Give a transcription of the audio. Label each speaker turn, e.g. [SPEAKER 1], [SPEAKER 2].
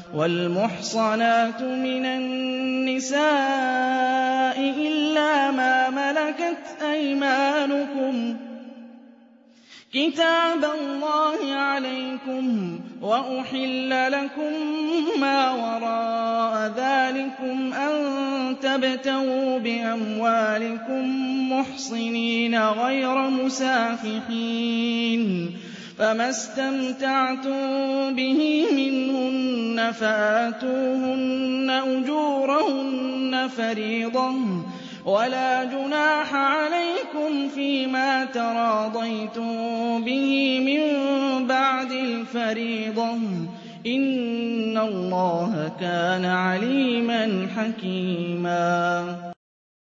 [SPEAKER 1] وَالْمُحْصَنَاتُ مِنَ النِّسَاءِ إِلَّا مَا مَلَكَتْ أَيْمَانُكُمْ ۖ كِتَابَ اللَّهِ عَلَيْكُمْ ۚ وَأُحِلَّ لَكُم مَّا وَرَاءَ ذَٰلِكُمْ أَن تَبْتَغُوا بِأَمْوَالِكُم مُّحْصِنِينَ غَيْرَ مُسَافِحِينَ ۚ فَمَا اسْتَمْتَعْتُم بِهِ مِنْهُنَّ فَآتُوهُنَّ أُجُورَهُنَّ فَرِيضَةً ۚ وَلَا جُنَاحَ عَلَيْكُمْ فِيمَا تَرَاضَيْتُم بِهِ مِن بَعْدِ الْفَرِيضَةِ ۚ إِنَّ اللَّهَ كَانَ عَلِيمًا حَكِيمًا.